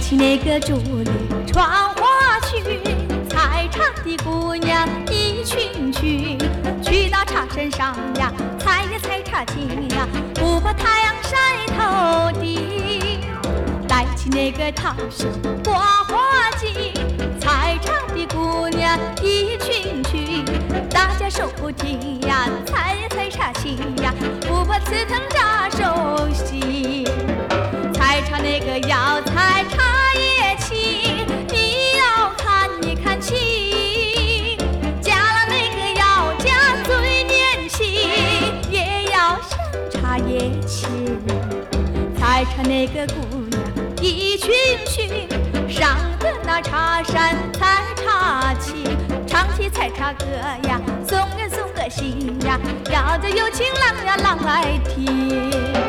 起那个竹林穿花裙，菜场的姑娘一群群，去到茶山上呀，采呀采茶青呀，不怕太阳晒头顶。带起那个桃树挂花巾，菜场的姑娘一群群，大家手不停呀，采呀采茶青呀，不怕刺疼扎手心。采茶那个要采茶叶青，你要看一看清。嫁了那个要嫁最年轻，也要像茶叶青。采茶那个姑娘一群群，上的那茶山采茶青，唱起采茶歌呀，送人送个心呀，要这有情郎呀郎来听。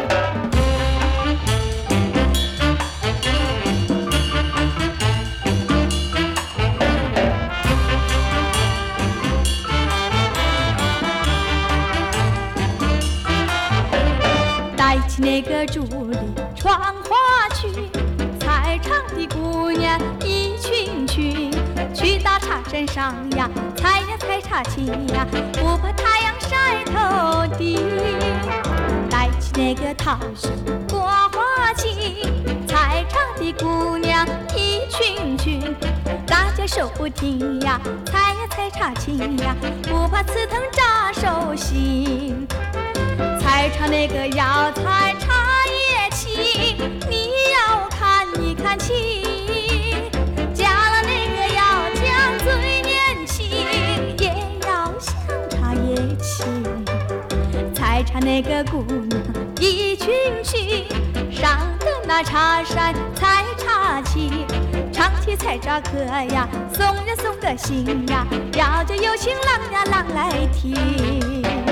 带起那个竹林穿花裙，菜场的姑娘一群群，去到茶山上呀，采呀采茶青呀，不怕太阳晒头顶。带起那个桃树挂花巾，菜场的姑娘一群群，大家手不停呀，采呀采茶青呀，不怕刺疼扎手心。采茶那个要采茶叶青，你要看一看清。嫁了那个要嫁最年轻，也要像茶叶青。采茶那个姑娘一群群，上的那茶山采茶青，唱起采茶歌呀，送人送个心呀，要这有情郎呀郎来听。